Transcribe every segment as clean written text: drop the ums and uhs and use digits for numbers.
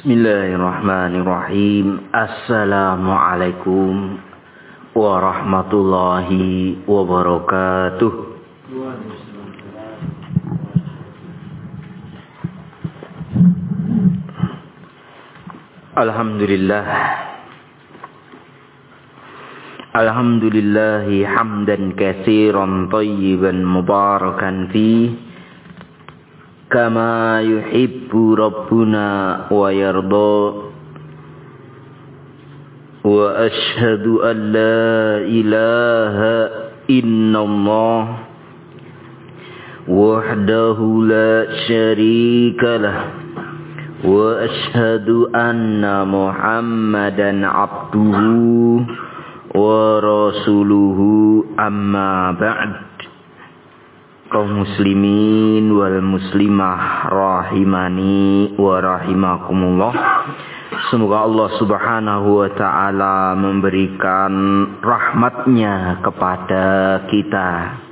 Bismillahirrahmanirrahim. Assalamualaikum warahmatullahi wabarakatuh. Alhamdulillahi hamdan katsiran thayyiban mubarakan fi kama yuhibbu rabbuna wa yarda. Wa ashhadu an la ilaha illallah wahdahu la syarika lah. Wa ashhadu anna Muhammadan abduhu wa rasuluhu, amma ba'd. Kaum muslimin wal muslimah rahimani wa rahimakumullah. Semoga Allah subhanahu wa ta'ala memberikan rahmatnya kepada kita.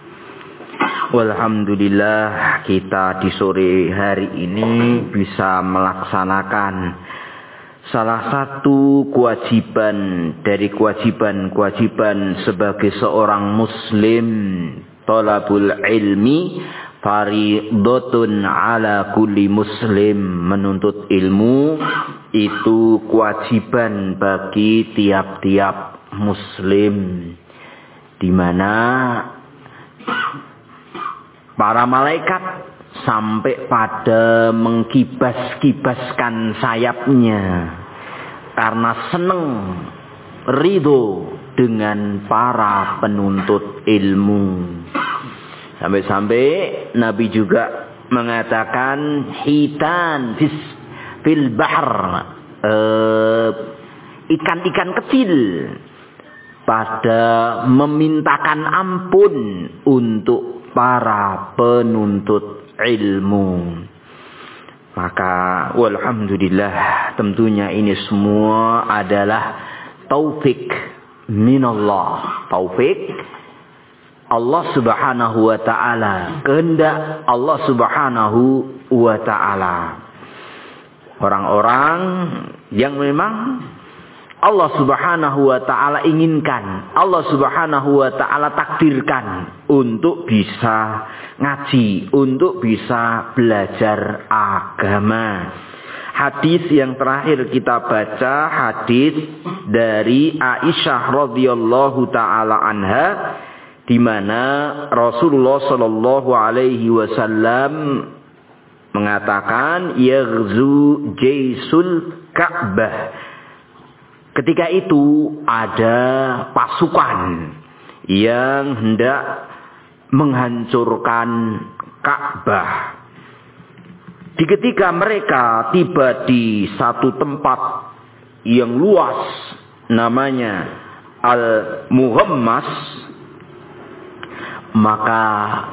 Walhamdulillah, kita di sore hari ini bisa melaksanakan salah satu kewajiban dari kewajiban sebagai seorang muslim. Talabul ilmi fardhatun ala kulli muslim. Menuntut ilmu itu kewajiban bagi tiap-tiap muslim, di mana para malaikat sampai pada mengkibas-kibaskan sayapnya karena senang ridho dengan para penuntut ilmu. Sampai-sampai Nabi juga mengatakan hitan fil bahr, ikan-ikan kecil pada memintakan ampun untuk para penuntut ilmu. Maka walhamdulillah, tentunya ini semua adalah taufik minallah. Taufik Allah subhanahu wa ta'ala, kehendak Allah subhanahu wa ta'ala. Orang-orang yang memang Allah subhanahu wa ta'ala inginkan, Allah subhanahu wa ta'ala takdirkan untuk bisa ngaji, untuk bisa belajar agama. Hadis yang terakhir kita baca, hadis dari Aisyah radhiyallahu ta'ala anha, di mana Rasulullah sallallahu alaihi wasallam mengatakan yaghzu jaisul Ka'bah. Ketika itu ada pasukan yang hendak menghancurkan Ka'bah. Ketika mereka tiba di satu tempat yang luas namanya Al-Muhammas, maka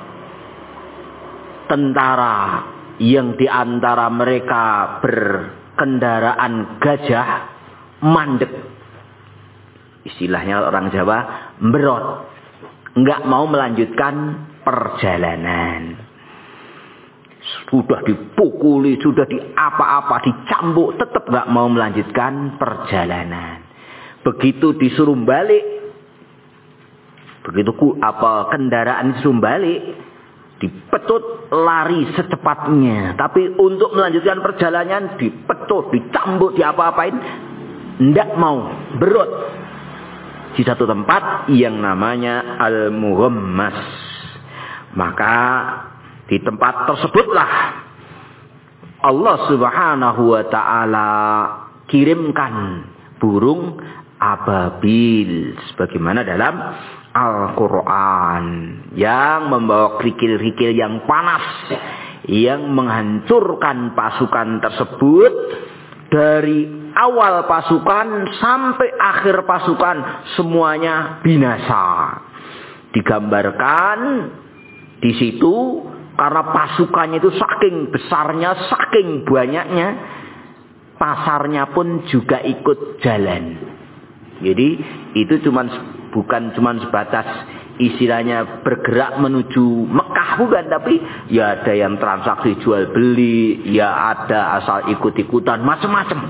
tentara yang diantara mereka berkendaraan gajah mandek. Istilahnya orang Jawa, mberot. Enggak mau melanjutkan perjalanan. Sudah dipukuli, sudah diapa-apa, dicambuk, tetap enggak mau melanjutkan perjalanan. Begitu disuruh balik, begitu kendaraan disuruh balik, dipetut lari secepatnya. Tapi untuk melanjutkan perjalanan dipetut, dicambuk, diapa-apain, tidak mau, berut di satu tempat yang namanya Al-Muhammas. Maka di tempat tersebutlah Allah subhanahu wa ta'ala kirimkan burung ababil, sebagaimana dalam Al-Quran, yang membawa kerikil-kerikil yang panas, yang menghancurkan pasukan tersebut. Dari awal pasukan sampai akhir pasukan semuanya binasa. Digambarkan di situ karena pasukannya itu saking besarnya, saking banyaknya, pasarnya pun juga ikut jalan. Jadi itu bukan cuma sebatas istilahnya bergerak menuju Mekah, bukan, tapi ya ada yang transaksi jual beli, ya ada asal ikut-ikutan, macam-macam.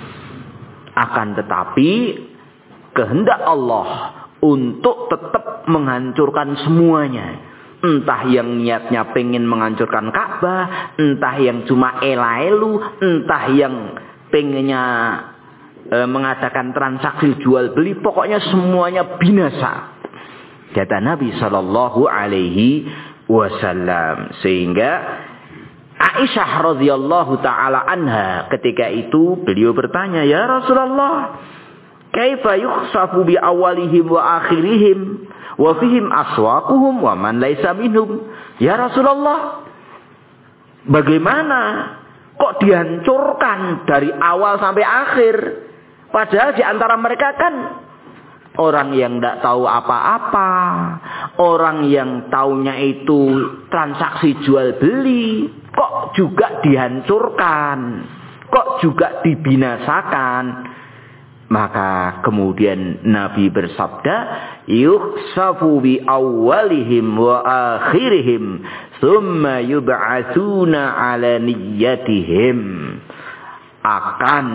Akan tetapi kehendak Allah untuk tetap menghancurkan semuanya. Entah yang niatnya pengen menghancurkan Ka'bah, entah yang cuma ela-elu, entah yang pengennya mengadakan transaksi jual beli, pokoknya semuanya binasa, kata Nabi Shallallahu Alaihi Wasallam. Sehingga Aisyah radhiyallahu taala anha ketika itu beliau bertanya, ya Rasulullah, kaifa yukhsafu bi awalihim wa akhirihim wa fihim aswaquhum wa man laisa minhum? Ya Rasulullah, bagaimana kok dihancurkan dari awal sampai akhir? Padahal di antara mereka kan orang yang tidak tahu apa-apa, orang yang taunya itu transaksi jual beli, kok juga dihancurkan, kok juga dibinasakan. Maka kemudian Nabi bersabda, yukhsafu bi awwalihim wa akhirihim thumma yub'atsuna ala niyyatihim. Akan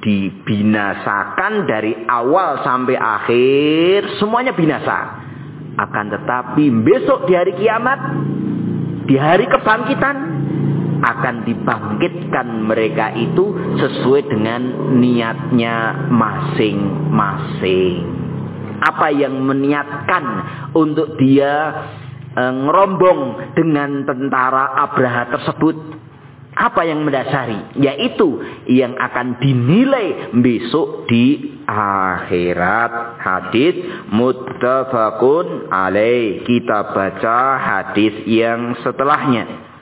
dibinasakan dari awal sampai akhir, semuanya binasa. Akan tetapi besok di hari kiamat, di hari kebangkitan, akan dibangkitkan mereka itu sesuai dengan niatnya masing-masing. Apa yang meniatkan untuk dia ngerombong dengan tentara Abraha tersebut, apa yang mendasari? Yaitu yang akan dinilai besok di akhirat. Hadis muttafaqun alaih. Kita baca hadis yang setelahnya.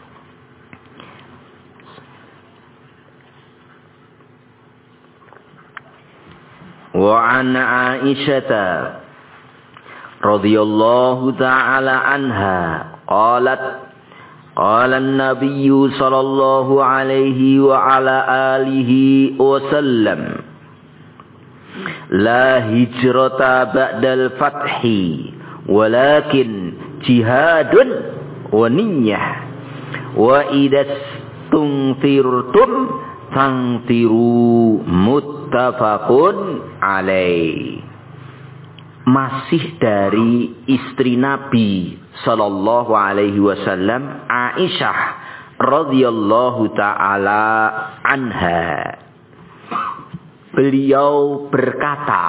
Wa an Aisyah radhiyallahu ta'ala anha qalat qala an-nabiy sallallahu alaihi wa ala alihi wasallam la hijrata ba'dal fathi walakin jihadun wa niyyah wa idas tunfirtum fangtiru muttafaqun alaih. Masih dari istri Nabi sallallahu alaihi wasallam, Aisyah radhiyallahu taala anha. Beliau berkata,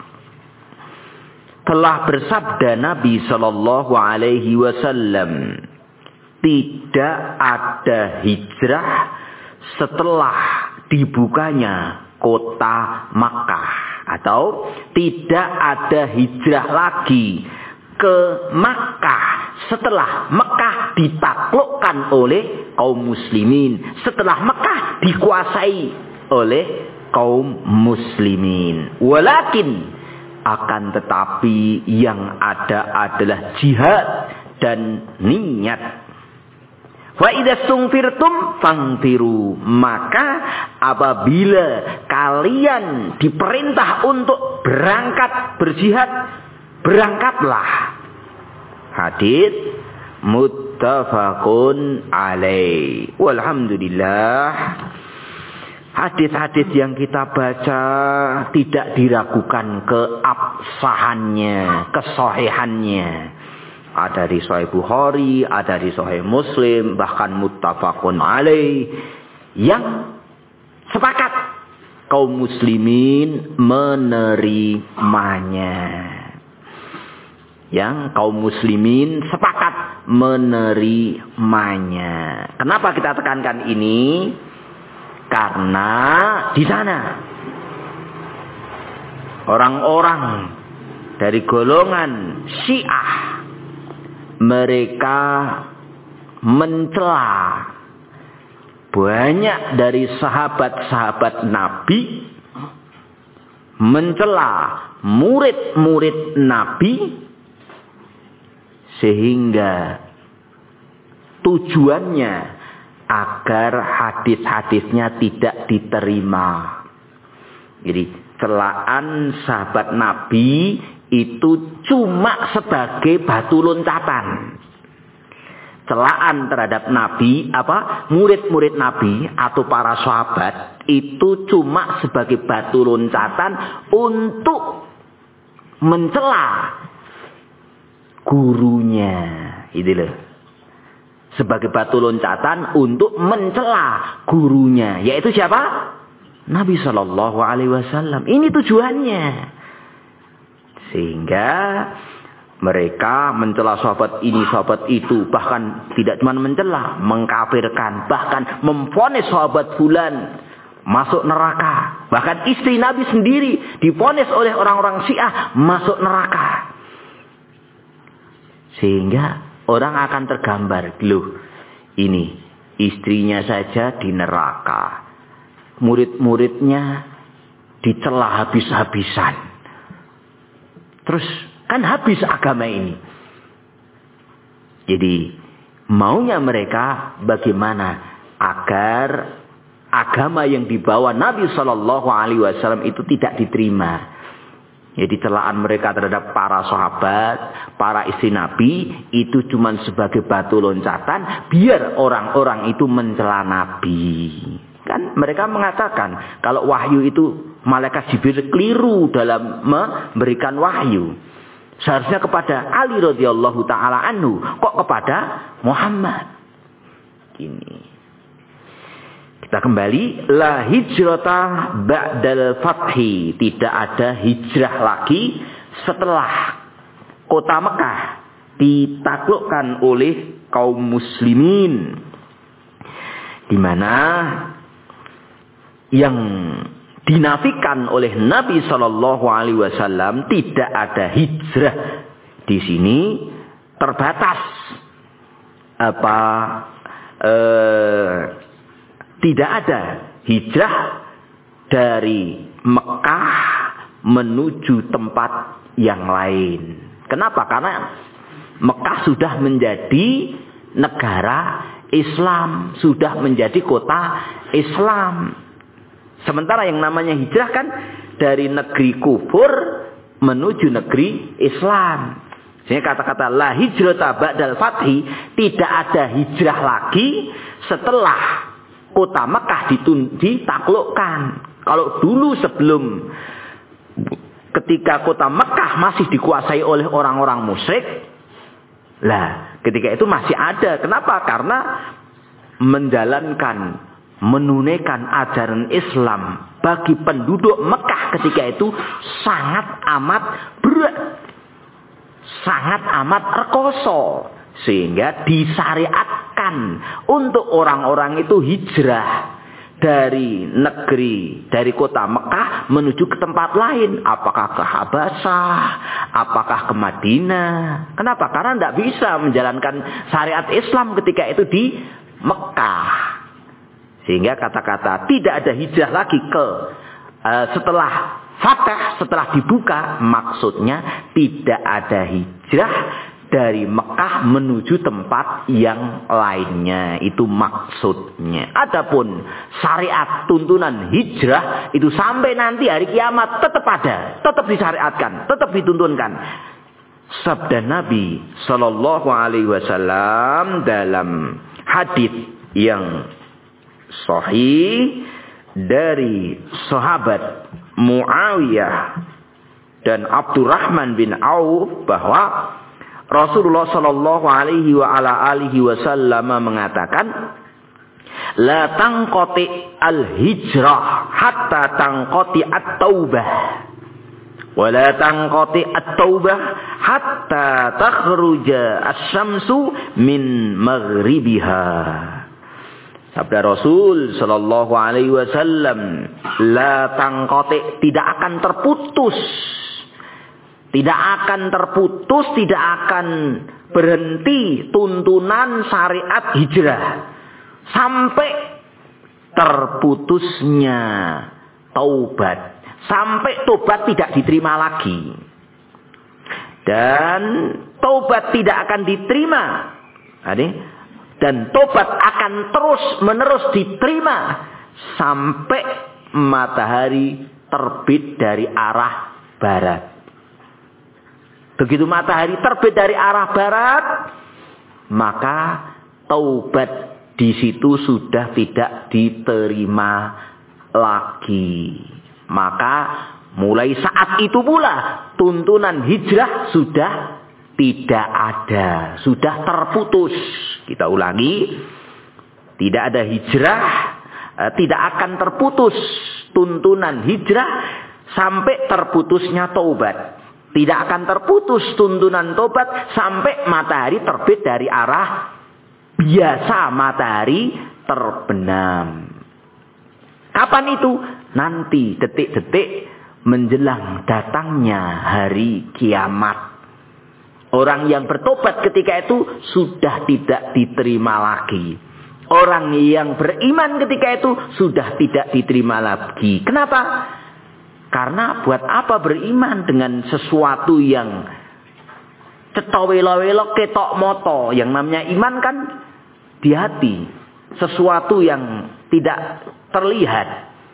telah bersabda Nabi sallallahu alaihi wasallam, tidak ada hijrah setelah dibukanya kota Makkah. Atau tidak ada hijrah lagi ke Makkah setelah Makkah ditaklukkan oleh kaum muslimin, setelah Makkah dikuasai oleh kaum muslimin. Walakin, akan tetapi yang ada adalah jihad dan niat. Wa idza sungfirtum fangtiru, maka apabila kalian diperintah untuk berangkat berjihad, berangkatlah. Hadis muttafaqun alaih. Walhamdulillah, hadis-hadis yang kita baca tidak diragukan keabsahannya, kesahihannya. Ada di Sahih Bukhari, ada di Sahih Muslim, bahkan muttafaqun alaih, yang sepakat kaum muslimin menerimanya. Yang kaum muslimin sepakat menerimanya. Kenapa kita tekankan ini? Karena di sana orang-orang dari golongan Syiah, mereka mencela banyak dari sahabat-sahabat Nabi, mencela murid-murid Nabi, sehingga tujuannya agar hadis-hadisnya tidak diterima. Jadi celaan sahabat Nabi itu cuma sebagai batu loncatan. Celaan terhadap Nabi, murid-murid Nabi atau para sahabat itu cuma sebagai batu loncatan untuk mencela gurunya. Itu loh. Sebagai batu loncatan untuk mencela gurunya, yaitu siapa? Nabi Shallallahu Alaihi Wasallam. Ini tujuannya. Sehingga mereka mencela sahabat ini, sahabat itu, bahkan tidak cuma mencela, mengkafirkan, bahkan memvonis sahabat fulan masuk neraka. Bahkan istri Nabi sendiri divonis oleh orang-orang Syiah masuk neraka. Sehingga orang akan tergambar, loh, ini istrinya saja di neraka, murid-muridnya dicela habis-habisan. Terus kan habis agama ini. Jadi maunya mereka bagaimana agar agama yang dibawa Nabi Shallallahu Alaihi Wasallam itu tidak diterima. Jadi celaan mereka terhadap para sahabat, para istri Nabi itu cuma sebagai batu loncatan biar orang-orang itu mencela Nabi. Kan mereka mengatakan kalau wahyu itu malaikat Jibril keliru dalam memberikan wahyu. Seharusnya kepada Ali radhiyallahu taala anhu, kok kepada Muhammad. Ini. Kita kembali, la hijrata ba'dal fathi, tidak ada hijrah lagi setelah kota Mekah ditaklukkan oleh kaum muslimin, di mana yang dinafikan oleh Nabi Shallallahu Alaihi Wasallam tidak ada hijrah di sini, terbatas tidak ada hijrah dari Mekah menuju tempat yang lain. Kenapa? Karena Mekah sudah menjadi negara Islam, sudah menjadi kota Islam. Sementara yang namanya hijrah kan dari negeri kufur menuju negeri Islam. Sehingga kata-kata la hijrata ba'dal fathi, tidak ada hijrah lagi setelah kota Mekah ditaklukkan. Kalau dulu sebelum ketika kota Mekah masih dikuasai oleh orang-orang musyrik, lah ketika itu masih ada. Kenapa? Karena menunaikan ajaran Islam bagi penduduk Mekah ketika itu sangat amat berat, sangat amat rekoso. Sehingga disyariatkan untuk orang-orang itu hijrah dari kota Mekah menuju ke tempat lain. Apakah ke Habasyah, apakah ke Madinah. Kenapa? Karena tidak bisa menjalankan syariat Islam ketika itu di Mekah. Sehingga kata-kata tidak ada hijrah lagi setelah Fatah, setelah dibuka, maksudnya tidak ada hijrah dari Mekah menuju tempat yang lainnya. Itu maksudnya. Adapun syariat tuntunan hijrah itu sampai nanti hari kiamat tetap ada, tetap disyariatkan, tetap dituntunkan. Sabda Nabi Shallallahu Alaihi Wasallam dalam hadis yang sahih dari sahabat Muawiyah dan Abdurrahman bin Auf bahwa Rasulullah Shallallahu Alaihi Wasallam mengatakan, la tangqati al hijrah hatta tangqati at taubah, wa la tangqati at taubah hatta takhruja asy-syamsu min maghribiha. Sabda Rasul Shallallahu Alaihi Wasallam, la tangqati, tidak akan terputus. Tidak akan terputus, tidak akan berhenti tuntunan syariat hijrah. Sampai terputusnya taubat. Sampai taubat tidak diterima lagi. Dan taubat tidak akan diterima. Dan taubat akan terus menerus diterima. Sampai matahari terbit dari arah barat. Begitu matahari terbit dari arah barat, maka taubat di situ sudah tidak diterima lagi. Maka mulai saat itu pula tuntunan hijrah sudah tidak ada, sudah terputus. Kita ulangi, tidak ada hijrah, tidak akan terputus tuntunan hijrah sampai terputusnya taubat. Tidak akan terputus tuntunan taubat sampai matahari terbit dari arah biasa matahari terbenam. Kapan itu? Nanti detik-detik menjelang datangnya hari kiamat. Orang yang bertobat ketika itu sudah tidak diterima lagi. Orang yang beriman ketika itu sudah tidak diterima lagi. Kenapa? Karena buat apa beriman dengan sesuatu yang cetawelo-welo ketok moto. Yang namanya iman kan di hati. Sesuatu yang tidak terlihat.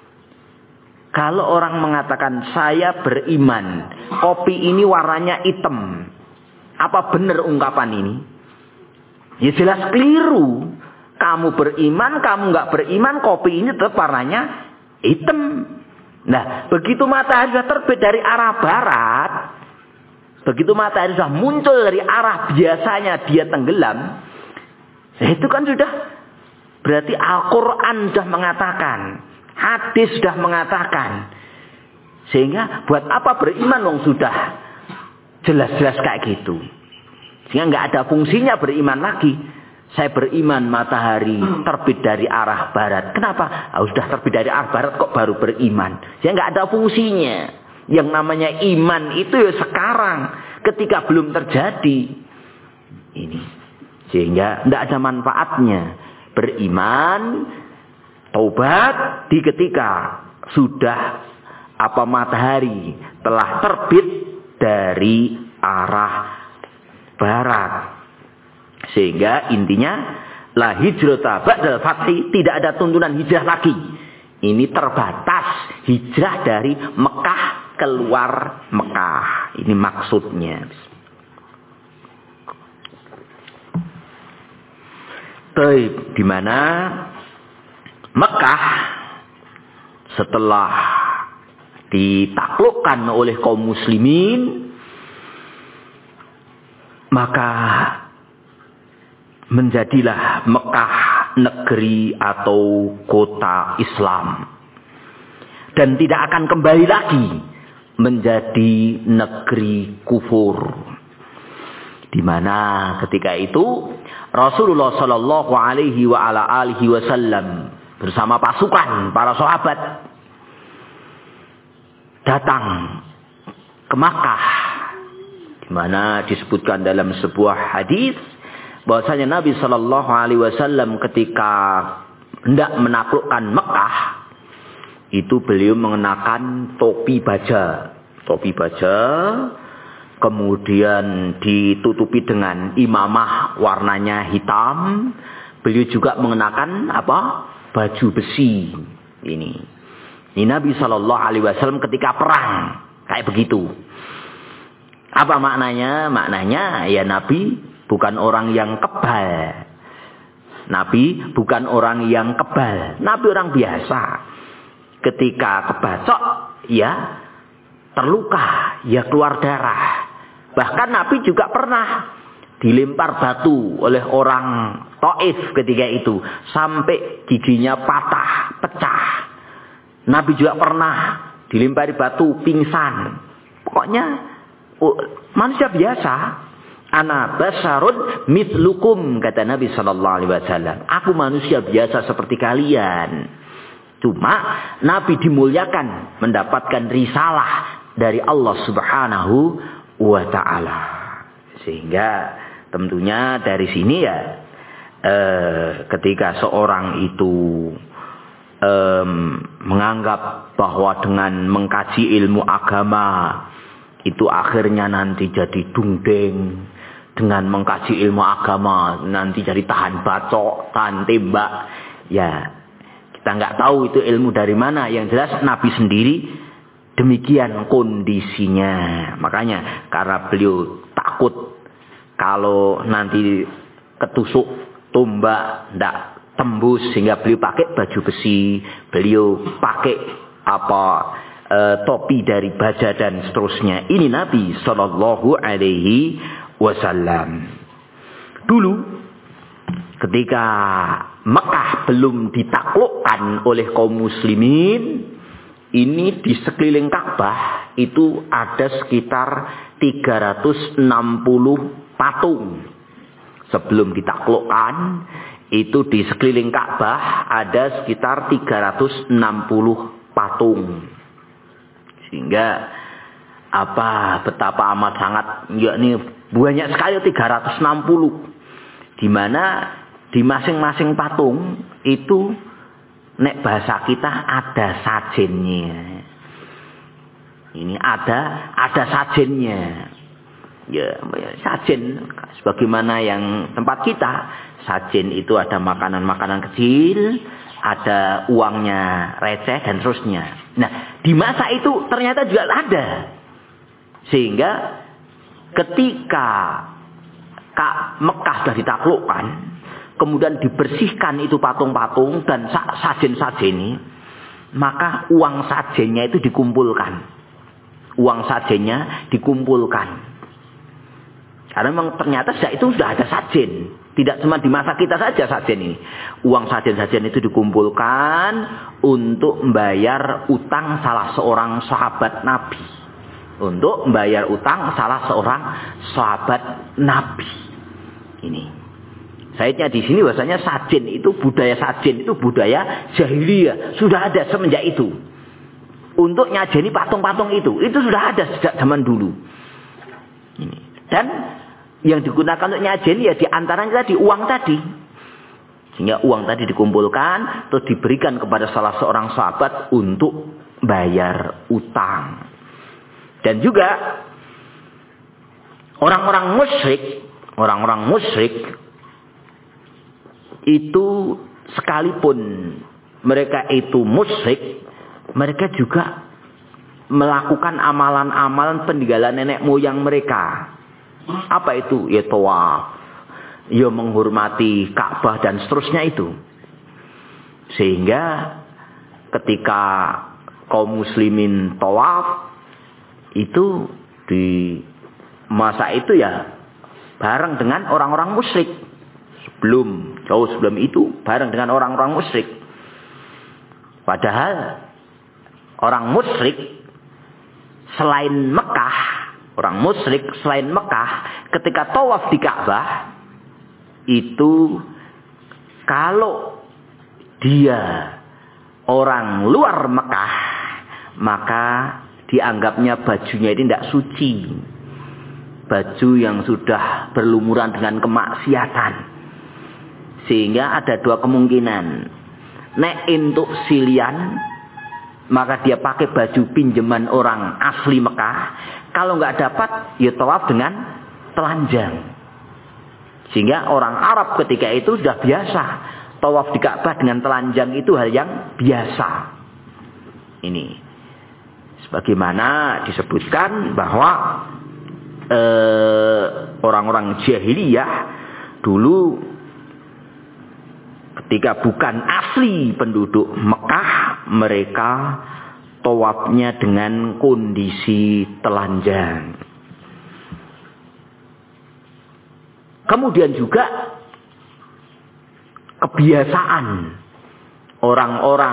Kalau orang mengatakan saya beriman, kopi ini warnanya hitam. Apa benar ungkapan ini? Ya jelas keliru. Kamu beriman, kamu nggak beriman, kopi ini tetap warnanya hitam. Nah, begitu matahari sudah terbit dari arah barat, begitu matahari sudah muncul dari arah biasanya dia tenggelam, itu kan sudah berarti Al-Quran sudah mengatakan, hadis sudah mengatakan, sehingga buat apa beriman wong sudah jelas-jelas kayak gitu, sehingga nggak ada fungsinya beriman lagi. Saya beriman matahari terbit dari arah barat. Kenapa? Sudah terbit dari arah barat kok baru beriman. Saya nggak ada fungsinya. Yang namanya iman itu ya sekarang, ketika belum terjadi. Ini. Sehingga tidak ada manfaatnya. Beriman, taubat di ketika sudah matahari telah terbit dari arah barat. Sehingga intinya la hijrata ba'dal fathi, tidak ada tuntunan hijrah lagi. Ini terbatas hijrah dari Mekah keluar Mekah. Ini maksudnya. Di mana Mekah setelah ditaklukkan oleh kaum muslimin, maka menjadilah Mekah negeri atau kota Islam. Dan tidak akan kembali lagi menjadi negeri kufur. Di mana ketika itu Rasulullah Shallallahu Alaihi Wasallam bersama pasukan para sahabat datang ke Makkah, di mana disebutkan dalam sebuah hadis bahwasanya Nabi Shallallahu Alaihi Wasallam ketika hendak menaklukkan Mekah itu beliau mengenakan topi baja, kemudian ditutupi dengan imamah warnanya hitam. Beliau juga mengenakan baju besi. Ini Nabi Shallallahu Alaihi Wasallam ketika perang kayak begitu. Apa maknanya? Maknanya ya Nabi bukan orang yang kebal. Nabi bukan orang yang kebal. Nabi orang biasa. Ketika kebacok, ya terluka, ya keluar darah. Bahkan Nabi juga pernah dilempar batu oleh orang Taif ketika itu. Sampai giginya patah, pecah. Nabi juga pernah dilempari batu, pingsan. Pokoknya manusia biasa. Ana basarun mithlukum, kata Nabi Sallallahu Alaihi Wasallam. Aku manusia biasa seperti kalian. Cuma Nabi dimuliakan mendapatkan risalah dari Allah Subhanahu wa Ta'ala. Sehingga tentunya dari sini ya ketika seorang itu menganggap bahwa dengan mengkaji ilmu agama itu akhirnya nanti jadi dungdeng. Dengan mengkaji ilmu agama nanti jadi tahan bacok, tahan tembak. Ya, kita nggak tahu itu ilmu dari mana. Yang jelas Nabi sendiri demikian kondisinya. Makanya karena beliau takut kalau nanti ketusuk tombak ndak tembus, sehingga beliau pakai baju besi, beliau pakai topi dari baja dan seterusnya. Ini Nabi Shallallahu Alaihi Wasallam. Dulu ketika Mekah belum ditaklukkan oleh kaum muslimin, ini di sekeliling Ka'bah itu ada sekitar 360 patung. Sebelum ditaklukkan, itu di sekeliling Ka'bah ada sekitar 360 patung. Sehingga betapa amat sangat, yakni banyak sekali 360. Di mana di masing-masing patung itu nek bahasa kita ada sajennya. Ini ada sajennya. Ya, sajen sebagaimana yang tempat kita, sajen itu ada makanan-makanan kecil, ada uangnya receh dan seterusnya. Nah, di masa itu ternyata juga ada. Sehingga ketika Mekah sudah ditaklukkan, kemudian dibersihkan itu patung-patung dan sajen-sajen ini, maka uang sajennya itu dikumpulkan. Uang sajennya dikumpulkan. Karena memang ternyata sejak itu sudah ada sajen. Tidak cuma di masa kita saja sajen ini. Uang sajen-sajen itu dikumpulkan untuk membayar utang salah seorang sahabat Nabi. Untuk membayar utang salah seorang sahabat Nabi. Ini. Saidnya di sini bahasanya sajen itu budaya jahiliyah. Sudah ada semenjak itu. Untuk nyajeni patung-patung itu sudah ada sejak zaman dulu. Ini. Dan yang digunakan untuk nyajeni ya diantaranya tadi uang tadi. Sehingga uang tadi dikumpulkan terus diberikan kepada salah seorang sahabat untuk bayar utang. Dan juga orang-orang musyrik itu sekalipun mereka itu musyrik, mereka juga melakukan amalan-amalan peninggalan nenek moyang mereka. Apa itu? Ya tawaf, ya menghormati Ka'bah dan seterusnya itu. Sehingga ketika kaum muslimin tawaf itu di masa itu ya bareng dengan orang-orang musyrik. Jauh sebelum itu bareng dengan orang-orang musyrik. Padahal orang musyrik selain Mekah ketika tawaf di Ka'bah itu kalau dia orang luar Mekah maka dianggapnya bajunya ini tidak suci. Baju yang sudah berlumuran dengan kemaksiatan. Sehingga ada dua kemungkinan. Nek untuk silian maka dia pakai baju pinjaman orang asli Mekah. Kalau nggak dapat, ya tawaf dengan telanjang. Sehingga orang Arab ketika itu sudah biasa. Tawaf di Ka'bah dengan telanjang itu hal yang biasa. Ini. Sebagaimana disebutkan bahwa orang-orang jahiliyah dulu ketika bukan asli penduduk Mekah, mereka tawafnya dengan kondisi telanjang. Kemudian juga kebiasaan orang-orang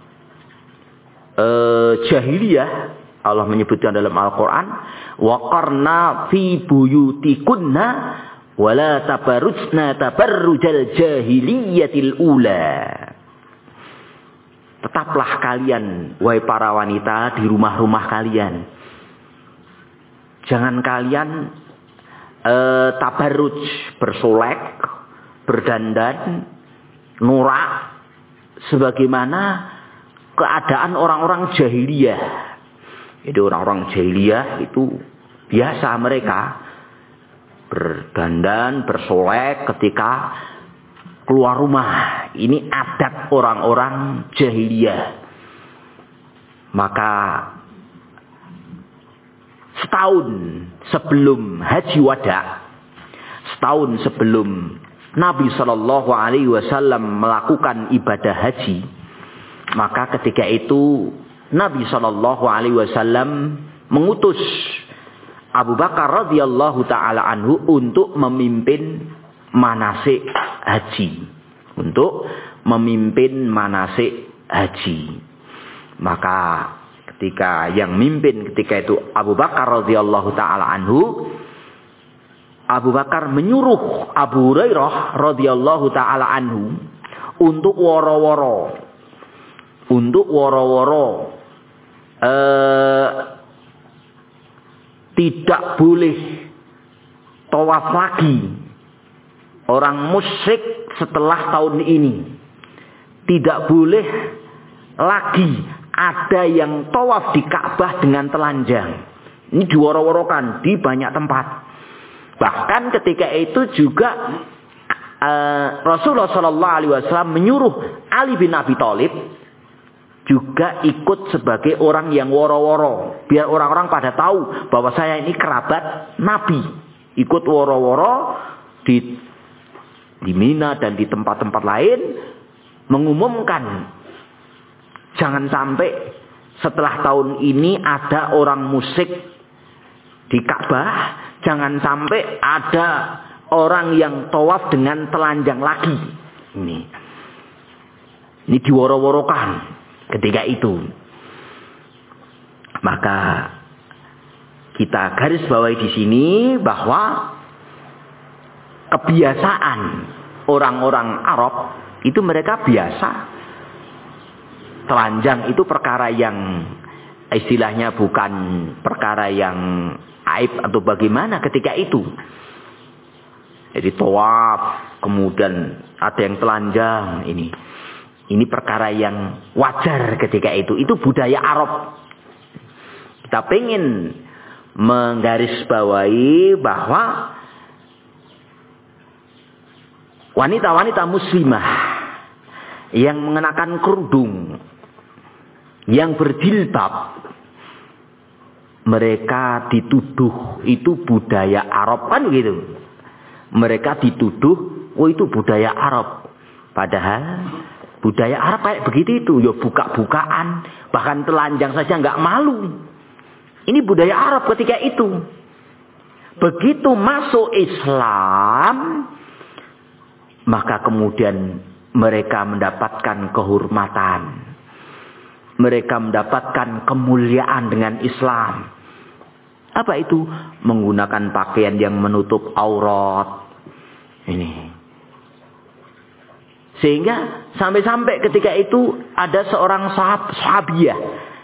jahiliyah, Allah menyebutkan dalam Al-Quran, waqarna fi buyutikunna wala tabarrujna tabarrujal jahiliyatil ula. Tetaplah kalian, wahai para wanita, di rumah-rumah kalian. Jangan kalian tabarruj, bersolek, berdandan, norak, sebagaimana keadaan orang-orang jahiliyah. Jadi orang-orang jahiliyah itu biasa mereka berdandan, bersolek ketika keluar rumah. Ini adat orang-orang jahiliyah. Maka setahun sebelum haji wada, setahun sebelum Nabi Shallallahu Alaihi Wasallam melakukan ibadah haji, maka ketika itu Nabi Shallallahu Alaihi Wasallam mengutus Abu Bakar radhiyallahu taala anhu untuk memimpin manasik haji, untuk memimpin manasik haji. Maka ketika yang mimpin ketika itu Abu Bakar radhiyallahu taala anhu, Abu Bakar menyuruh Abu Hurairah radhiyallahu taala anhu untuk woro-woro tidak boleh tawaf lagi orang musyrik setelah tahun ini. Tidak boleh lagi ada yang tawaf di Ka'bah dengan telanjang. Ini diworo-worokan di banyak tempat. Bahkan ketika itu juga Rasulullah Shallallahu Alaihi Wasallam menyuruh Ali bin Abi Thalib juga ikut sebagai orang yang woro-woro. Biar orang-orang pada tahu bahwa saya ini kerabat Nabi. Ikut woro-woro di Mina dan di tempat-tempat lain. Mengumumkan. Jangan sampai setelah tahun ini ada orang musyrik di Ka'bah. Jangan sampai ada orang yang tawaf dengan telanjang lagi. Ini diworo-worokan ketika itu. Maka kita garis bawahi di sini bahwa kebiasaan orang-orang Arab itu mereka biasa. Telanjang itu perkara yang istilahnya bukan perkara yang aib atau bagaimana ketika itu. Jadi tawaf, kemudian ada yang telanjang, ini perkara yang wajar ketika itu. Itu budaya Arab. Kita pengen menggarisbawahi bahwa wanita-wanita muslimah yang mengenakan kerudung, yang berjilbab, mereka dituduh itu budaya Arab, kan gitu. Mereka dituduh, oh itu budaya Arab. Padahal budaya Arab kayak begitu itu, ya buka-bukaan, bahkan telanjang saja nggak malu. Ini budaya Arab ketika itu. Begitu masuk Islam, maka kemudian mereka mendapatkan kehormatan. Mereka mendapatkan kemuliaan dengan Islam. Apa itu? Menggunakan pakaian yang menutup aurat. Ini. Sehingga sampai-sampai ketika itu ada seorang sahabiah.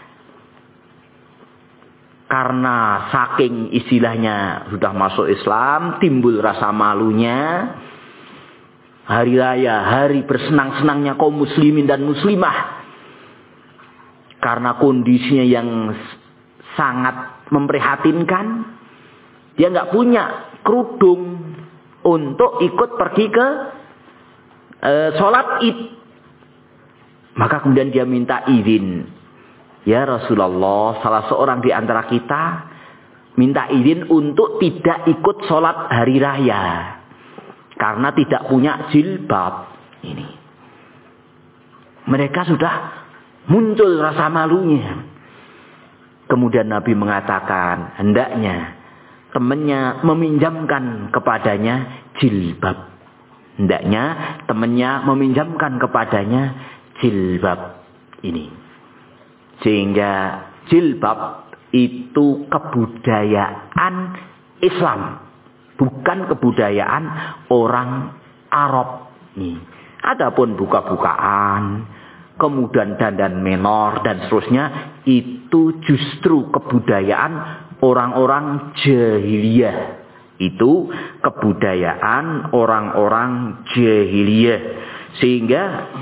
Karena saking istilahnya sudah masuk Islam, timbul rasa malunya. Hari raya, hari bersenang-senangnya kaum muslimin dan muslimah. Karena kondisinya yang sangat memprihatinkan, dia nggak punya kerudung untuk ikut pergi ke sholat Id. Maka kemudian dia minta izin, ya Rasulullah, salah seorang di antara kita minta izin untuk tidak ikut sholat hari raya karena tidak punya jilbab. Ini mereka sudah muncul rasa malunya. Kemudian Nabi mengatakan, hendaknya temannya meminjamkan kepadanya jilbab. Hendaknya temannya meminjamkan kepadanya jilbab ini. Sehingga jilbab itu kebudayaan Islam, bukan kebudayaan orang Arab. Adapun buka-bukaan, kemudian dandan menor dan seterusnya, itu justru kebudayaan orang-orang jahiliyah. Itu kebudayaan orang-orang jahiliyah. Sehingga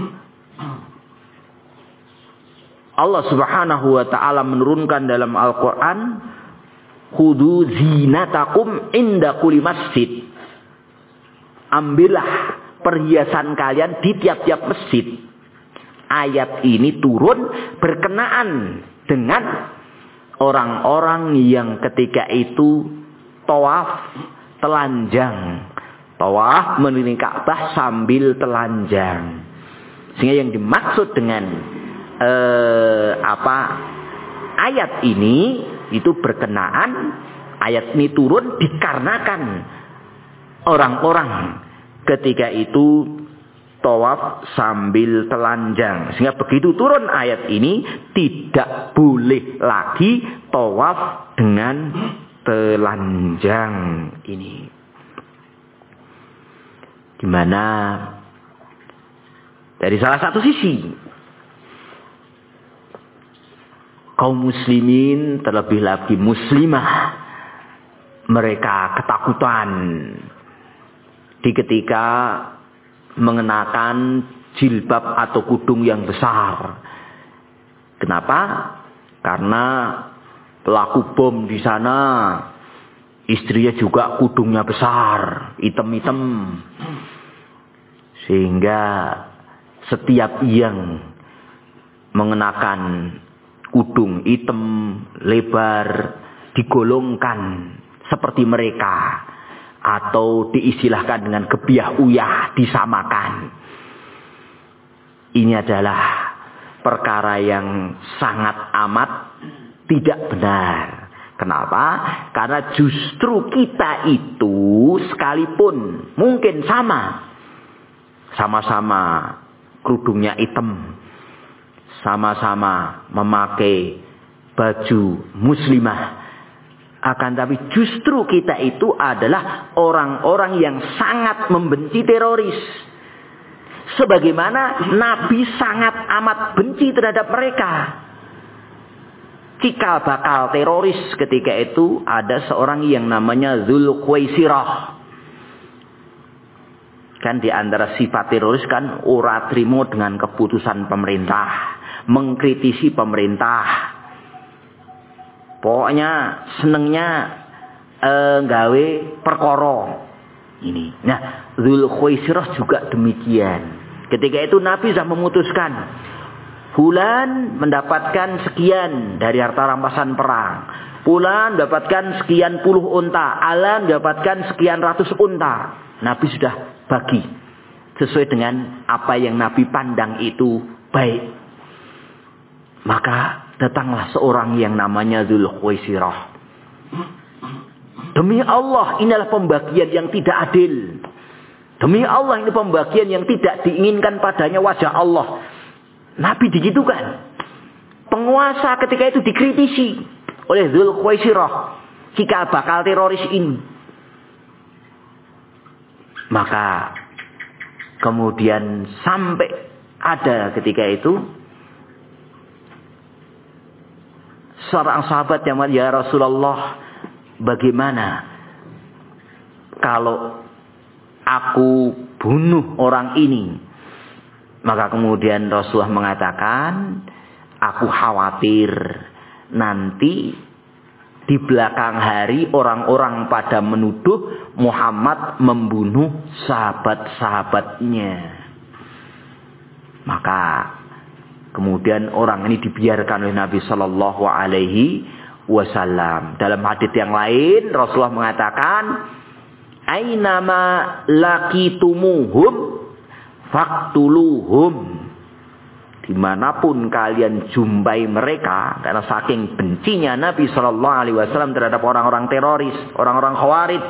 Allah Subhanahu wa taala menurunkan dalam Al-Qur'an, "Khudhu zinatakum inda kulli masjid." Ambillah perhiasan kalian di tiap-tiap masjid. Ayat ini turun berkenaan dengan orang-orang yang ketika itu tawaf telanjang. Tawaf mengelilingi Ka'bah sambil telanjang. Sehingga yang dimaksud dengan ayat ini itu berkenaan, ayat ini turun dikarenakan orang-orang ketika itu tawaf sambil telanjang. Sehingga begitu turun ayat ini tidak boleh lagi tawaf dengan telanjang ini. Di mana dari salah satu sisi kaum muslimin, terlebih lagi muslimah, mereka ketakutan di ketika mengenakan jilbab atau kudung yang besar. Kenapa? Karena pelaku bom di sana istrinya juga kudungnya besar, hitam-hitam. Sehingga setiap yang mengenakan kudung hitam lebar digolongkan seperti mereka, atau diistilahkan dengan gebiah uyah, disamakan. Ini adalah perkara yang sangat amat tidak benar. Kenapa? Karena justru kita itu sekalipun mungkin sama-sama kerudungnya hitam, sama-sama memakai baju muslimah, akan tapi justru kita itu adalah orang-orang yang sangat membenci teroris. Sebagaimana Nabi sangat amat benci terhadap mereka. Cikal bakal teroris ketika itu ada seorang yang namanya Dzulkhuwaisirah. Kan di antara sifat teroris kan ora trimo dengan keputusan pemerintah, mengkritisi pemerintah. Pokoknya senengnya gawe perkara ini. Nah, Dzulkhuwaisirah juga demikian. Ketika itu Nabi sudah memutuskan, fulan mendapatkan sekian dari harta rampasan perang, fulan mendapatkan sekian puluh unta, alan mendapatkan sekian ratus unta. Nabi sudah bagi sesuai dengan apa yang Nabi pandang itu baik. Maka datanglah seorang yang namanya Dzulkhuwaisirah. Demi Allah, inilah pembagian yang tidak adil. Demi Allah, ini pembagian yang tidak diinginkan padanya wajah Allah. Nabi digitukan. Penguasa ketika itu dikritisi oleh Dzulkhuwaisirah, jika bakal teroris ini. Maka kemudian sampai ada ketika itu seorang sahabat yang mengatakan, ya Rasulullah, bagaimana kalau aku bunuh orang ini? Maka kemudian Rasulullah mengatakan, aku khawatir nanti di belakang hari orang-orang pada menuduh Muhammad membunuh sahabat-sahabatnya. Maka kemudian orang ini dibiarkan oleh Nabi Shallallahu Alaihi Wasallam. Dalam hadits yang lain Rasulullah mengatakan, Ainama laqitumuhum faktuluhum. Dimanapun kalian jumpai mereka, karena saking bencinya Nabi Shallallahu Alaihi Wasallam terhadap orang-orang teroris, orang-orang Khawarij.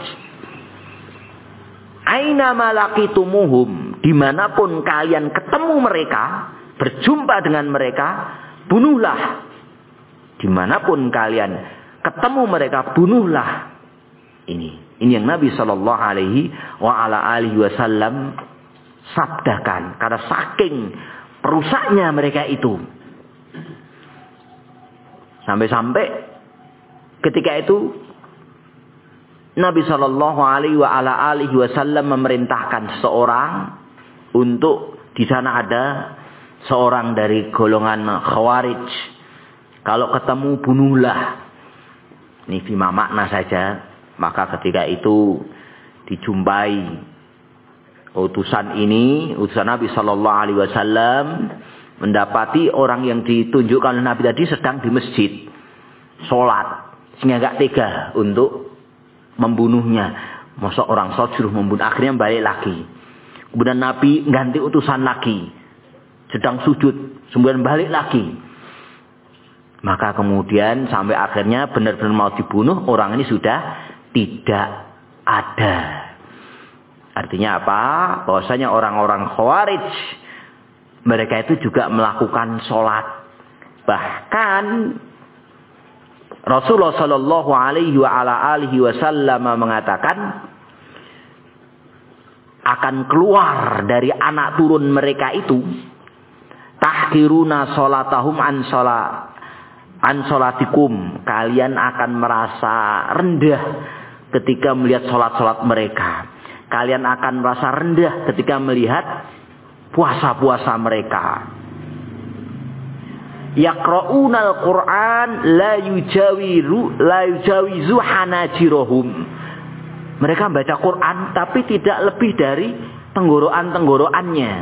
Ainama laqitumuhum, dimanapun kalian ketemu mereka, berjumpa dengan mereka, bunuhlah. Dimanapun kalian ketemu mereka, bunuhlah. Ini yang Nabi Shallallahu Alaihi Wasallam sabdakan, karena saking perusaknya mereka itu. Sampai-sampai ketika itu Nabi Shallallahu Alaihi Wasallam memerintahkan seorang untuk di sana ada seorang dari golongan Khawarij. Kalau ketemu bunuhlah. Ini fima makna saja. Maka ketika itu dijumpai utusan ini, utusan Nabi Shallallahu Alaihi Wasallam mendapati orang yang ditunjukkan oleh Nabi tadi sedang di masjid. sholat. Sehingga gak tega untuk membunuhnya. Masa orang sholat suruh membunuh. Akhirnya balik lagi. Kemudian Nabi ganti utusan lagi. Sedang sujud. Kemudian balik lagi. Maka kemudian sampai akhirnya benar-benar mau dibunuh. Orang ini sudah tidak ada. Artinya apa? Bahwasanya orang-orang Khawarij, mereka itu juga melakukan sholat. Bahkan Rasulullah Shallallahu Alaihi Wasallam mengatakan akan keluar dari anak turun mereka itu tahkiruna sholatahum an sholatikum. Kalian akan merasa rendah ketika melihat sholat-sholat mereka. Kalian akan merasa rendah ketika melihat puasa-puasa mereka. Yaqra'unal Qur'an la yujawizu hanajirahum. Mereka baca Quran tapi tidak lebih dari tenggorokan-tenggorokannya.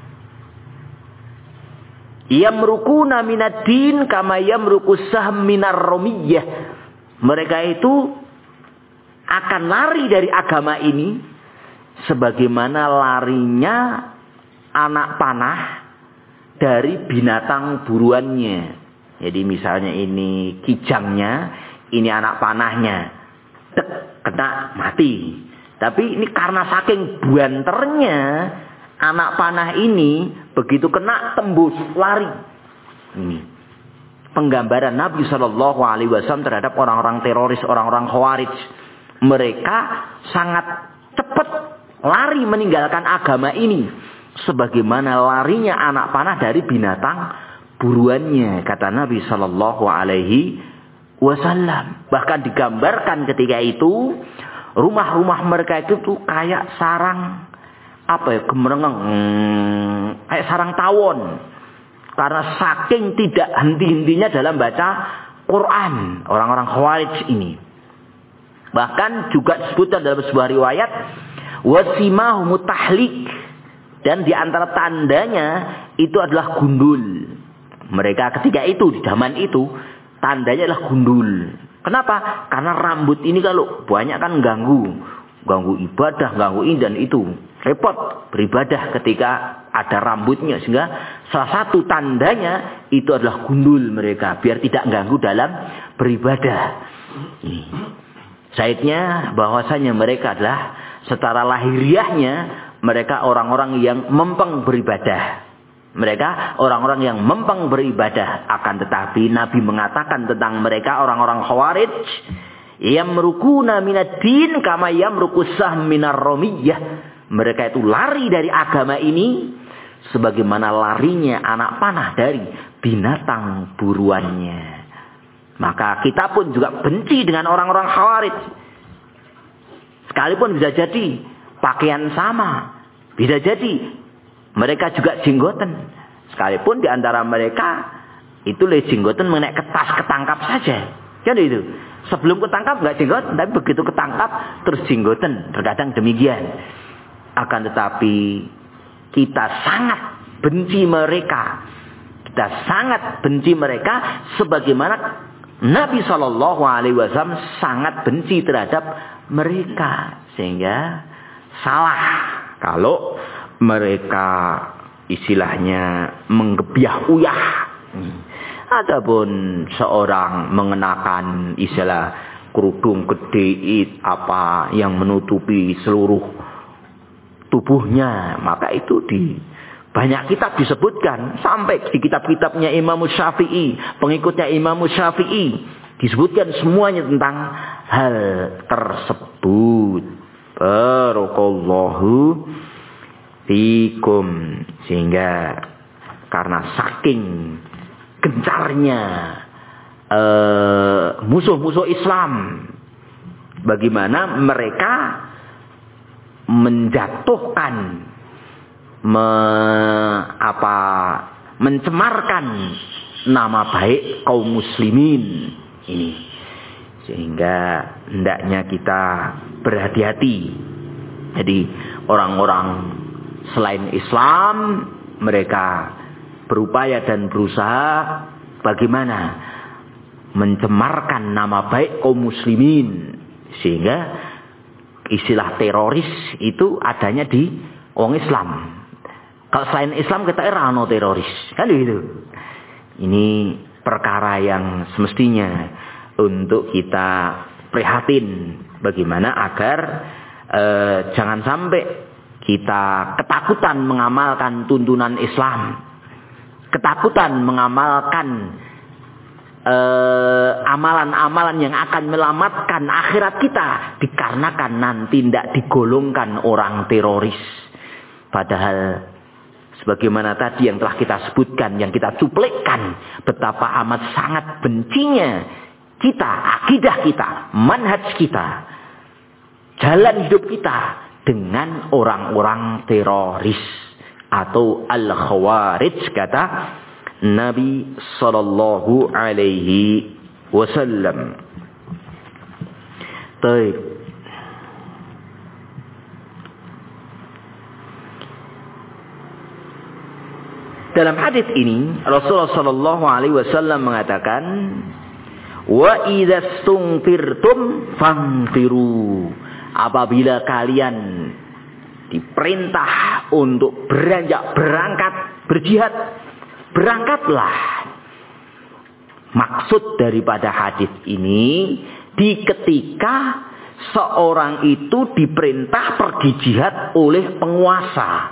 Yamrukuna minad din kama yamrukus sahm minar ramiyah. Mereka itu akan lari dari agama ini sebagaimana larinya anak panah dari binatang buruannya. Jadi misalnya ini kijangnya, ini anak panahnya. Tek, kena mati. Tapi ini karena saking buanternya anak panah ini, begitu kena tembus lari. Ini penggambaran Nabi Shallallahu Alaihi Wasallam terhadap orang-orang teroris, orang-orang Khawarij. Mereka sangat cepat lari meninggalkan agama ini. Sebagaimana larinya anak panah dari binatang buruannya, kata Nabi Shallallahu Alaihi Wasallam. Bahkan digambarkan ketika itu rumah-rumah mereka itu tuh kayak sarang gemerengeng, kayak sarang tawon. Karena saking tidak henti-hentinya dalam baca Quran orang-orang Khawarij ini. Bahkan juga disebutkan dalam sebuah riwayat wasimahu mutahlik. Dan di antara tandanya itu adalah gundul. Mereka ketika itu, di zaman itu, tandanya adalah gundul. Kenapa? Karena rambut ini kalau banyak kan ganggu ibadah, ganggu ini dan itu. Repot beribadah ketika ada rambutnya. Sehingga salah satu tandanya itu adalah gundul mereka. Biar tidak ganggu dalam beribadah. Syahidnya bahwasanya mereka adalah secara lahiriahnya mereka orang-orang yang mempeng beribadah. Mereka orang-orang yang mempeng beribadah. Akan tetapi Nabi mengatakan tentang mereka orang-orang Khawarij. Yamrukuna minad din kama yamrukus sahm minar ramiyah. Mereka itu lari dari agama ini sebagaimana larinya anak panah dari binatang buruannya. Maka kita pun juga benci dengan orang-orang Khawarij. Sekalipun bisa jadi pakaian sama. Bisa jadi mereka juga jenggoten. Sekalipun di antara mereka itu jenggoten mengenai ketas ketangkap saja. Kan itu. Sebelum ketangkap nggak jenggoten, tapi begitu ketangkap terus jenggoten. Terkadang demikian. Akan tetapi kita sangat benci mereka. Kita sangat benci mereka sebagaimana Nabi Shallallahu Alaihi Wasallam sangat benci terhadap mereka. Sehingga salah kalau mereka istilahnya menggebyah-uyah. Ataupun seorang mengenakan istilah kerudung gede yang menutupi seluruh tubuhnya. Maka itu di banyak kitab disebutkan. Sampai di kitab-kitabnya Imam Syafi'i, pengikutnya Imam Syafi'i, disebutkan semuanya tentang hal tersebut. Barakallahu fikum. Sehingga karena saking gencarnya musuh-musuh Islam, bagaimana mereka menjatuhkan, mencemarkan nama baik kaum muslimin ini. Sehingga hendaknya kita berhati-hati. Jadi orang-orang selain Islam, mereka berupaya dan berusaha bagaimana mencemarkan nama baik kaum muslimin. Sehingga istilah teroris itu adanya di orang Islam. Kalau selain Islam kita rano teroris. Kan gitu. Ini perkara yang semestinya untuk kita prihatin. Bagaimana agar jangan sampai kita ketakutan mengamalkan tuntunan Islam. Ketakutan mengamalkan amalan-amalan yang akan melamatkan akhirat kita. Dikarenakan nanti tidak digolongkan orang teroris. Padahal sebagaimana tadi yang telah kita sebutkan, yang kita cuplikkan, betapa amat sangat bencinya kita, akidah kita, manhaj kita, jalan hidup kita dengan orang-orang teroris atau al-khawarij, kata Nabi sallallahu alaihi wasallam. Baik. Dalam hadis ini Rasulullah sallallahu alaihi wasallam mengatakan, wa idzastunfirtum fanfiru. Apabila kalian diperintah untuk berangkat berjihad, berangkatlah. Maksud daripada hadis ini, di ketika seorang itu diperintah pergi jihad oleh penguasa.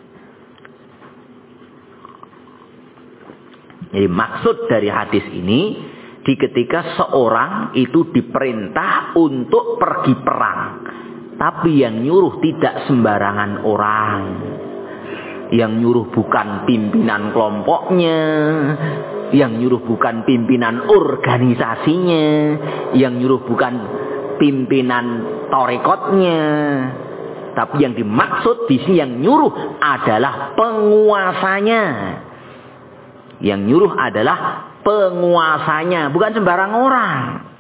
Jadi maksud dari hadis ini, di ketika seorang itu diperintah untuk pergi perang. Tapi yang nyuruh tidak sembarangan orang. Yang nyuruh bukan pimpinan kelompoknya. Yang nyuruh bukan pimpinan organisasinya. Yang nyuruh bukan pimpinan tarekotnya. Tapi yang dimaksud di sini yang nyuruh adalah penguasanya. Yang nyuruh adalah penguasanya, bukan sembarang orang.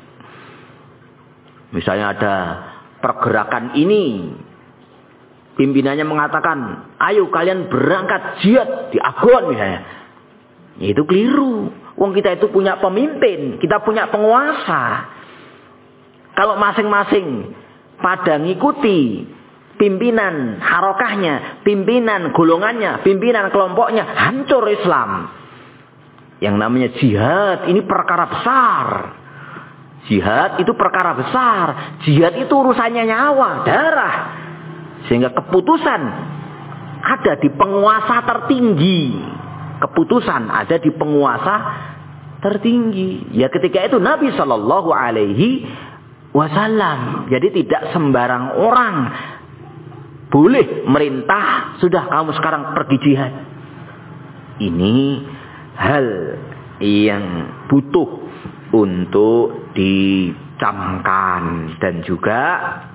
Misalnya ada pergerakan ini, pimpinannya mengatakan, ayo kalian berangkat jihad di Afgan misalnya. Itu keliru. Wong kita itu punya pemimpin, kita punya penguasa. Kalau masing-masing pada ngikuti pimpinan harokahnya, pimpinan golongannya, pimpinan kelompoknya, hancur Islam. Yang namanya jihad ini perkara besar. Jihad itu perkara besar. Jihad itu urusannya nyawa, darah. Sehingga keputusan ada di penguasa tertinggi. Keputusan ada di penguasa tertinggi. Ya ketika itu Nabi Shallallahu Alaihi Wasallam. Jadi tidak sembarang orang boleh merintah, sudah kamu sekarang pergi jihad. Ini hal yang butuh untuk dicamkan. Dan juga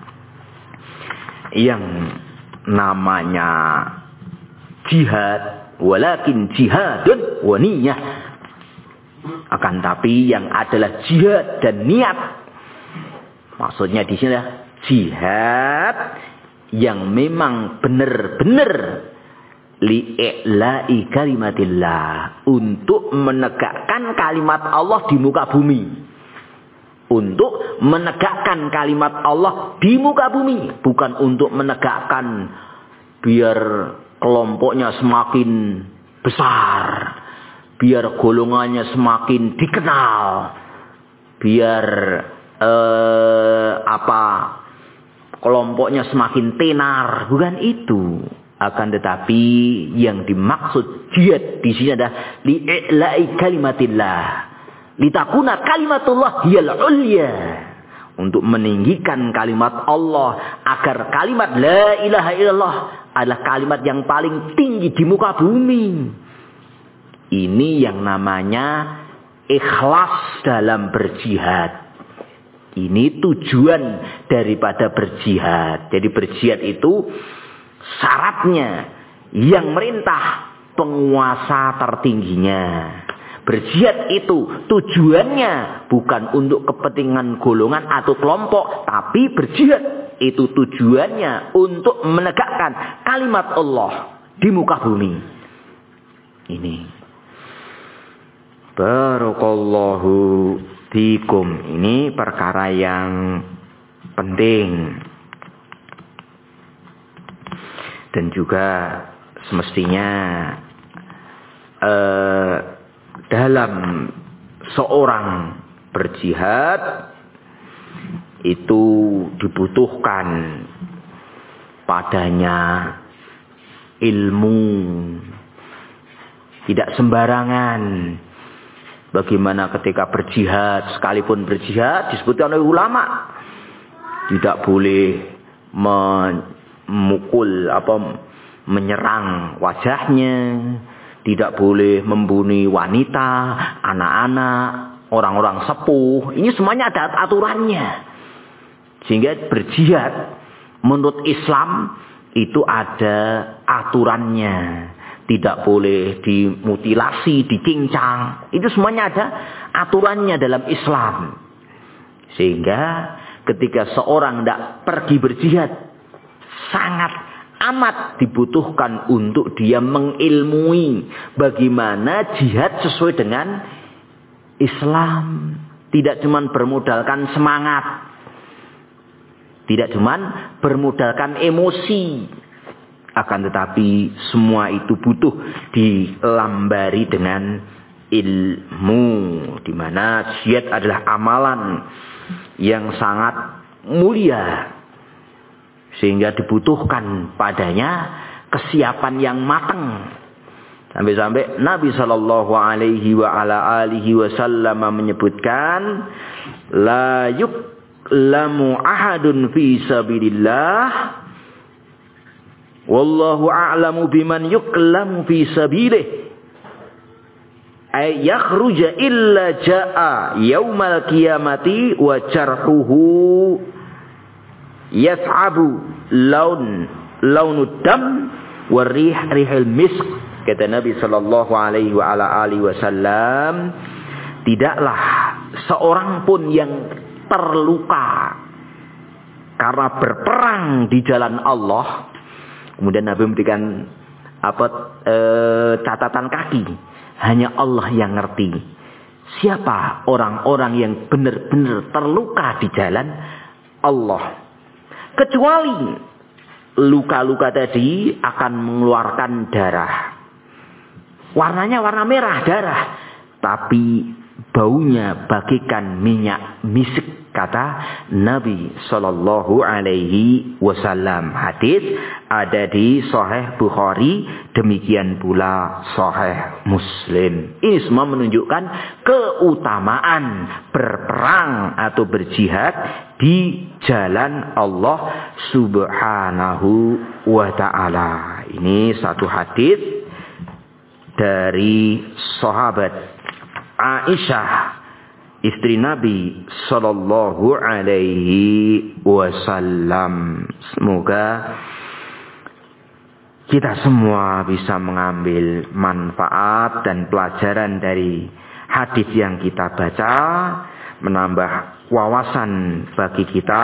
yang namanya jihad, walakin jihadun wa niyah. Akan tapi yang adalah jihad dan niat. Maksudnya di sini adalah jihad yang memang benar-benar li'i'la'i kalimatillah, untuk menegakkan kalimat Allah di muka bumi. Untuk menegakkan kalimat Allah di muka bumi, bukan untuk menegakkan biar kelompoknya semakin besar, biar golongannya semakin dikenal, biar kelompoknya semakin tenar, bukan itu. Akan tetapi yang dimaksud jihad di sini adalah li'i'la'i kalimatillah, litakuna kalimatullah hiyal ulya, untuk meninggikan kalimat Allah agar kalimat la ilaha illallah adalah kalimat yang paling tinggi di muka bumi. Ini yang namanya ikhlas dalam berjihad. Ini tujuan daripada berjihad. Jadi berjihad itu syaratnya yang merintah penguasa tertingginya. Berjihad itu tujuannya bukan untuk kepentingan golongan atau kelompok, tapi berjihad itu tujuannya untuk menegakkan kalimat Allah di muka bumi. Ini. Barakallahu fikum. Ini perkara yang penting. Dan juga semestinya dalam seorang berjihad itu dibutuhkan padanya ilmu. Tidak sembarangan. Bagaimana ketika berjihad, sekalipun berjihad disebutkan oleh ulama, tidak boleh memukul menyerang wajahnya, tidak boleh membunuh wanita, anak-anak, orang-orang sepuh. Ini semuanya ada aturannya. Sehingga berjihad menurut Islam itu ada aturannya. Tidak boleh dimutilasi, dicincang. Itu semuanya ada aturannya dalam Islam. Sehingga ketika seorang tidak pergi berjihad, sangat amat dibutuhkan untuk dia mengilmui bagaimana jihad sesuai dengan Islam. Tidak cuma bermodalkan semangat, tidak cuma bermodalkan emosi, akan tetapi semua itu butuh dilambari dengan ilmu, di mana jihad adalah amalan yang sangat mulia, sehingga dibutuhkan padanya kesiapan yang matang. Sampai-sampai Nabi sallallahu alaihi wa ala alihi wasallam menyebutkan, la yuklamu ahadun fi sabilillah wallahu a'lamu biman yuklamu fi sabilih ay yakhruja illa jaa yaumal qiyamati wa jarhuhu yas'abu launud dam wa rihil misk. Kata Nabi sallallahu alaihi wa ala alihi wasallam, tidaklah seorang pun yang terluka karena berperang di jalan Allah. Kemudian Nabi memberikan catatan kaki. Hanya Allah yang ngerti siapa orang-orang yang benar-benar terluka di jalan Allah. Kecuali luka-luka tadi akan mengeluarkan darah. Warnanya warna merah darah, tapi baunya bagaikan minyak misik, kata Nabi sallallahu alaihi wasallam. Hadis ada di Sahih Bukhari, demikian pula Sahih Muslim. Ini semua menunjukkan keutamaan berperang atau berjihad di jalan Allah Subhanahu wa taala. Ini satu hadis dari sahabat Aisyah, istri Nabi sallallahu alaihi wasallam. Semoga kita semua bisa mengambil manfaat dan pelajaran dari hadis yang kita baca, menambah wawasan bagi kita,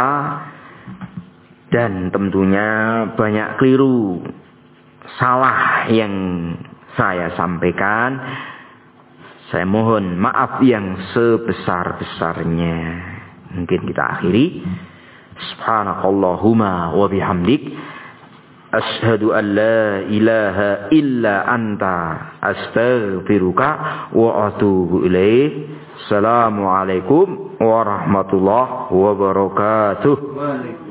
dan tentunya banyak keliru salah yang saya sampaikan. Saya mohon maaf yang sebesar-besarnya. Mungkin kita akhiri. Subhanakallahumma wa bihamdik, asyhadu an la ilaha illa anta, astaghfiruka wa atubu ilaik. Assalamualaikum warahmatullahi wabarakatuh.